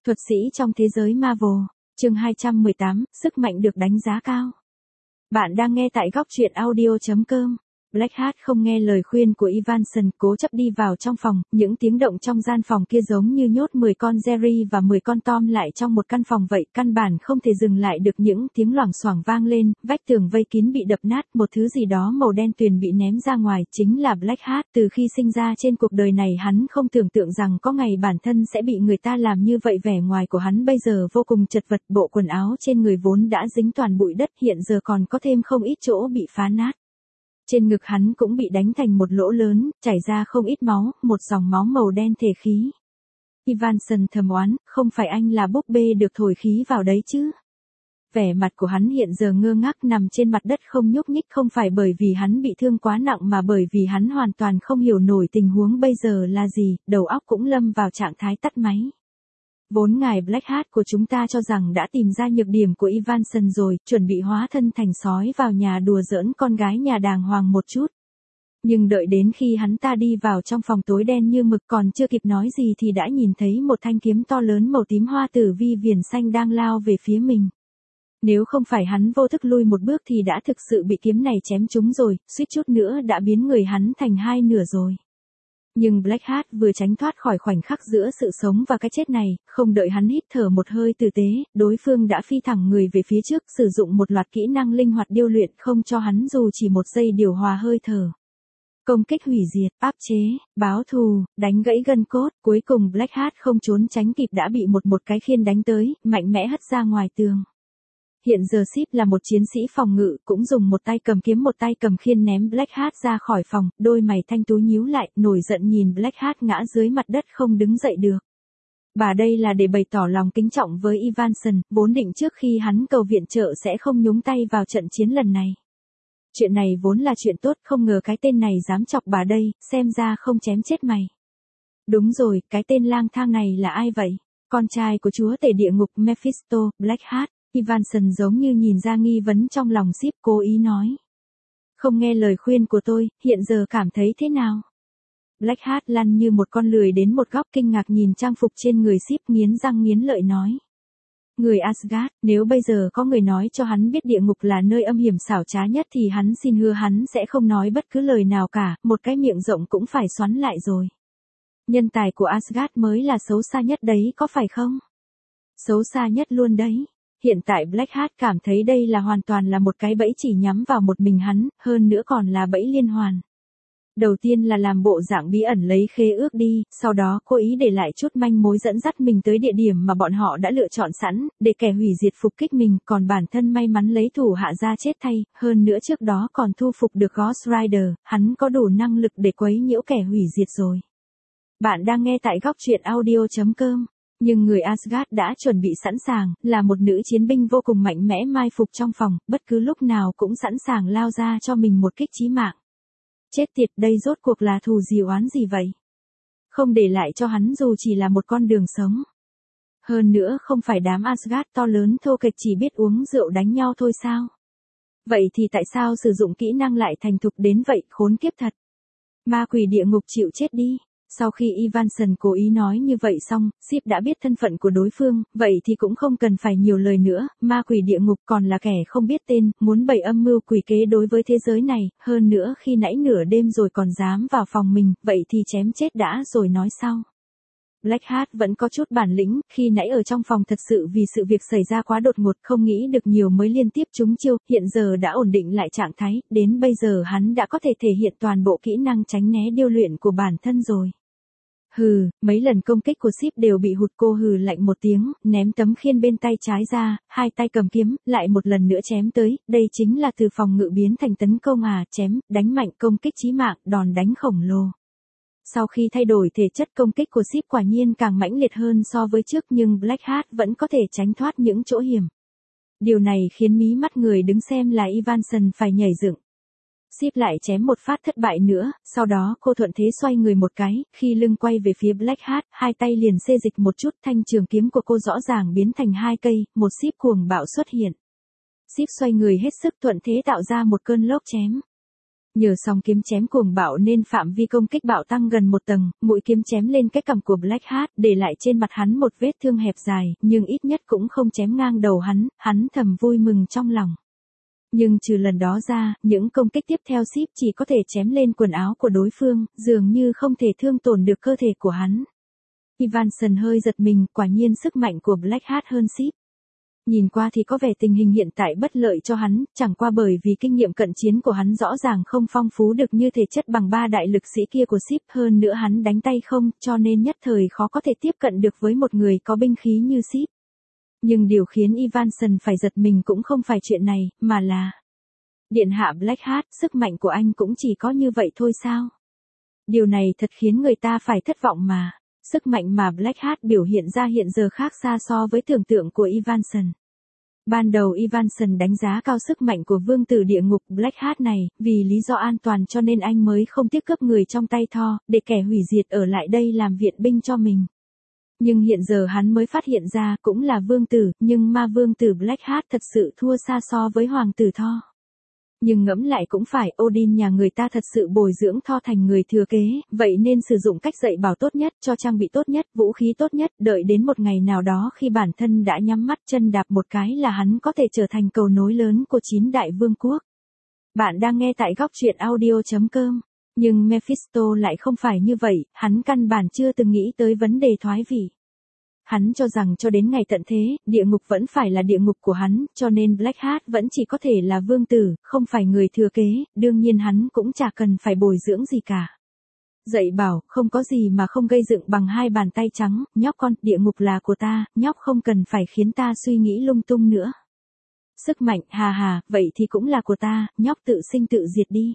Thuật sĩ trong thế giới Marvel, chương 218, sức mạnh được đánh giá cao. Bạn đang nghe tại góc truyện audio.com. Blackheart không nghe lời khuyên của Evanson, cố chấp đi vào trong phòng, những tiếng động trong gian phòng kia giống như nhốt 10 con Jerry và 10 con Tom lại trong một căn phòng vậy, căn bản không thể dừng lại được. Những tiếng loảng xoảng vang lên, vách tường vây kín bị đập nát, một thứ gì đó màu đen tuyền bị ném ra ngoài, chính là Blackheart. Từ khi sinh ra trên cuộc đời này hắn không tưởng tượng rằng có ngày bản thân sẽ bị người ta làm như vậy. Vẻ ngoài của hắn bây giờ vô cùng chật vật, bộ quần áo trên người vốn đã dính toàn bụi đất hiện giờ còn có thêm không ít chỗ bị phá nát. Trên ngực hắn cũng bị đánh thành một lỗ lớn, chảy ra không ít máu, một dòng máu màu đen thể khí. Evanson thầm oán, không phải anh là búp bê được thổi khí vào đấy chứ? Vẻ mặt của hắn hiện giờ ngơ ngác nằm trên mặt đất không nhúc nhích, không phải bởi vì hắn bị thương quá nặng mà bởi vì hắn hoàn toàn không hiểu nổi tình huống bây giờ là gì, đầu óc cũng lâm vào trạng thái tắt máy. Vốn ngài Blackheart của chúng ta cho rằng đã tìm ra nhược điểm của Evanson rồi, chuẩn bị hóa thân thành sói vào nhà đùa giỡn con gái nhà đàng hoàng một chút. Nhưng đợi đến khi hắn ta đi vào trong phòng tối đen như mực, còn chưa kịp nói gì thì đã nhìn thấy một thanh kiếm to lớn màu tím hoa tử vi viền xanh đang lao về phía mình. Nếu không phải hắn vô thức lui một bước thì đã thực sự bị kiếm này chém trúng rồi, suýt chút nữa đã biến người hắn thành hai nửa rồi. Nhưng Blackheart vừa tránh thoát khỏi khoảnh khắc giữa sự sống và cái chết này, không đợi hắn hít thở một hơi tử tế, đối phương đã phi thẳng người về phía trước, sử dụng một loạt kỹ năng linh hoạt điêu luyện không cho hắn dù chỉ một giây điều hòa hơi thở. Công kích hủy diệt, áp chế, báo thù, đánh gãy gân cốt, cuối cùng Blackheart không trốn tránh kịp đã bị một cái khiên đánh tới, mạnh mẽ hất ra ngoài tường. Hiện giờ Sip là một chiến sĩ phòng ngự, cũng dùng một tay cầm kiếm một tay cầm khiên ném Blackheart ra khỏi phòng, đôi mày thanh tú nhíu lại, nổi giận nhìn Blackheart ngã dưới mặt đất không đứng dậy được. Bà đây là để bày tỏ lòng kính trọng với Evanson, vốn định trước khi hắn cầu viện trợ sẽ không nhúng tay vào trận chiến lần này. Chuyện này vốn là chuyện tốt, không ngờ cái tên này dám chọc bà đây, xem ra không chém chết mày. Đúng rồi, cái tên lang thang này là ai vậy? Con trai của chúa tể địa ngục Mephisto, Blackheart. Evanson giống như nhìn ra nghi vấn trong lòng Sip, cố ý nói. Không nghe lời khuyên của tôi, hiện giờ cảm thấy thế nào? Blackheart lăn như một con lười đến một góc, kinh ngạc nhìn trang phục trên người Sip, nghiến răng nghiến lợi nói. Người Asgard, nếu bây giờ có người nói cho hắn biết địa ngục là nơi âm hiểm xảo trá nhất thì hắn xin hứa hắn sẽ không nói bất cứ lời nào cả, một cái miệng rộng cũng phải xoắn lại rồi. Nhân tài của Asgard mới là xấu xa nhất đấy có phải không? Xấu xa nhất luôn đấy. Hiện tại Blackheart cảm thấy đây là hoàn toàn là một cái bẫy chỉ nhắm vào một mình hắn, hơn nữa còn là bẫy liên hoàn. Đầu tiên là làm bộ dạng bí ẩn lấy khế ước đi, sau đó cố ý để lại chút manh mối dẫn dắt mình tới địa điểm mà bọn họ đã lựa chọn sẵn, để kẻ hủy diệt phục kích mình, còn bản thân may mắn lấy thủ hạ ra chết thay, hơn nữa trước đó còn thu phục được Ghost Rider, hắn có đủ năng lực để quấy nhiễu kẻ hủy diệt rồi. Bạn đang nghe tại góc truyện audio.com. Nhưng người Asgard đã chuẩn bị sẵn sàng, là một nữ chiến binh vô cùng mạnh mẽ mai phục trong phòng, bất cứ lúc nào cũng sẵn sàng lao ra cho mình một kích chí mạng. Chết tiệt, đây rốt cuộc là thù gì oán gì vậy? Không để lại cho hắn dù chỉ là một con đường sống. Hơn nữa không phải đám Asgard to lớn thô kệch chỉ biết uống rượu đánh nhau thôi sao? Vậy thì tại sao sử dụng kỹ năng lại thành thục đến vậy, khốn kiếp thật? Ma quỷ địa ngục chịu chết đi. Sau khi Evanson cố ý nói như vậy xong, Sip đã biết thân phận của đối phương, vậy thì cũng không cần phải nhiều lời nữa, ma quỷ địa ngục còn là kẻ không biết tên, muốn bày âm mưu quỷ kế đối với thế giới này, hơn nữa khi nãy nửa đêm rồi còn dám vào phòng mình, vậy thì chém chết đã rồi nói sau. Blackheart vẫn có chút bản lĩnh, khi nãy ở trong phòng thật sự vì sự việc xảy ra quá đột ngột không nghĩ được nhiều mới liên tiếp trúng chiêu, hiện giờ đã ổn định lại trạng thái, đến bây giờ hắn đã có thể thể hiện toàn bộ kỹ năng tránh né điêu luyện của bản thân rồi. Hừ, mấy lần công kích của Sip đều bị hụt, cô hừ lạnh một tiếng, ném tấm khiên bên tay trái ra, hai tay cầm kiếm, lại một lần nữa chém tới, đây chính là từ phòng ngự biến thành tấn công chém, đánh mạnh công kích chí mạng, đòn đánh khổng lồ. Sau khi thay đổi thể chất công kích của Sip quả nhiên càng mãnh liệt hơn so với trước nhưng Blackheart vẫn có thể tránh thoát những chỗ hiểm. Điều này khiến mí mắt người đứng xem là Evanson phải nhảy dựng. Sip lại chém một phát thất bại nữa, sau đó cô thuận thế xoay người một cái, khi lưng quay về phía Blackheart, hai tay liền xê dịch một chút, thanh trường kiếm của cô rõ ràng biến thành hai cây, một Sip cuồng bạo xuất hiện. Sip xoay người hết sức thuận thế tạo ra một cơn lốc chém. Nhờ song kiếm chém cuồng bạo nên phạm vi công kích bạo tăng gần một tầng, mũi kiếm chém lên cái cằm của Blackheart, để lại trên mặt hắn một vết thương hẹp dài, nhưng ít nhất cũng không chém ngang đầu hắn thầm vui mừng trong lòng. Nhưng trừ lần đó ra, những công kích tiếp theo Sip chỉ có thể chém lên quần áo của đối phương, dường như không thể thương tổn được cơ thể của hắn. Ivanson hơi giật mình, quả nhiên sức mạnh của Blackheart hơn Sip. Nhìn qua thì có vẻ tình hình hiện tại bất lợi cho hắn, chẳng qua bởi vì kinh nghiệm cận chiến của hắn rõ ràng không phong phú được như thể chất bằng ba đại lực sĩ kia của Sip, hơn nữa hắn đánh tay không, cho nên nhất thời khó có thể tiếp cận được với một người có binh khí như Sip. Nhưng điều khiến Ivanson phải giật mình cũng không phải chuyện này, mà là Điện hạ Blackheart, sức mạnh của anh cũng chỉ có như vậy thôi sao? Điều này thật khiến người ta phải thất vọng mà. Sức mạnh mà Blackheart biểu hiện ra hiện giờ khác xa so với tưởng tượng của Ivanson. Ban đầu Ivanson đánh giá cao sức mạnh của vương tử địa ngục Blackheart này, vì lý do an toàn cho nên anh mới không tiếc cướp người trong tay Thor, để kẻ hủy diệt ở lại đây làm viện binh cho mình. Nhưng hiện giờ hắn mới phát hiện ra cũng là vương tử, nhưng ma vương tử Blackheart thật sự thua xa so với hoàng tử Thor. Nhưng ngẫm lại cũng phải, Odin nhà người ta thật sự bồi dưỡng Thor thành người thừa kế, vậy nên sử dụng cách dạy bảo tốt nhất, cho trang bị tốt nhất, vũ khí tốt nhất, đợi đến một ngày nào đó khi bản thân đã nhắm mắt chân đạp một cái là hắn có thể trở thành cầu nối lớn của 9 đại vương quốc. Bạn đang nghe tại góc truyện audio.com. Nhưng Mephisto lại không phải như vậy, hắn căn bản chưa từng nghĩ tới vấn đề thoái vị. Hắn cho rằng cho đến ngày tận thế, địa ngục vẫn phải là địa ngục của hắn, cho nên Blackheart vẫn chỉ có thể là vương tử, không phải người thừa kế, đương nhiên hắn cũng chả cần phải bồi dưỡng gì cả. Dạy bảo, không có gì mà không gây dựng bằng hai bàn tay trắng, nhóc con, địa ngục là của ta, nhóc không cần phải khiến ta suy nghĩ lung tung nữa. Sức mạnh, hà, vậy thì cũng là của ta, nhóc tự sinh tự diệt đi.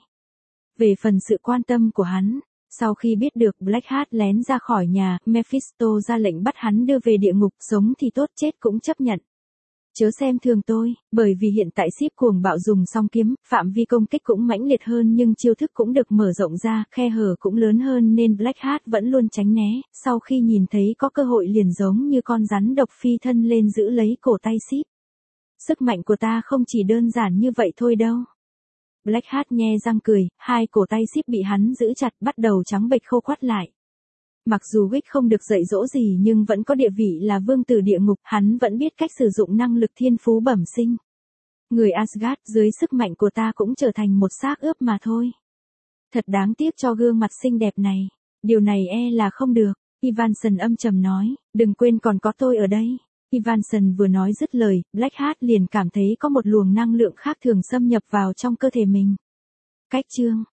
Về phần sự quan tâm của hắn, sau khi biết được Blackheart lén ra khỏi nhà, Mephisto ra lệnh bắt hắn đưa về địa ngục, sống thì tốt, chết cũng chấp nhận. Chớ xem thường tôi, bởi vì hiện tại Sip cuồng bạo dùng song kiếm, phạm vi công kích cũng mãnh liệt hơn nhưng chiêu thức cũng được mở rộng ra, khe hở cũng lớn hơn nên Blackheart vẫn luôn tránh né, sau khi nhìn thấy có cơ hội liền giống như con rắn độc phi thân lên giữ lấy cổ tay Sip. Sức mạnh của ta không chỉ đơn giản như vậy thôi đâu. Blackheart nhe răng cười, hai cổ tay Sip bị hắn giữ chặt bắt đầu trắng bệch khô quắt lại. Mặc dù Wick không được dạy dỗ gì nhưng vẫn có địa vị là vương tử địa ngục, hắn vẫn biết cách sử dụng năng lực thiên phú bẩm sinh. Người Asgard dưới sức mạnh của ta cũng trở thành một xác ướp mà thôi. Thật đáng tiếc cho gương mặt xinh đẹp này. Điều này là không được, Ivanson âm trầm nói, đừng quên còn có tôi ở đây. Ivanson vừa nói dứt lời, Blackheart liền cảm thấy có một luồng năng lượng khác thường xâm nhập vào trong cơ thể mình. Cách chương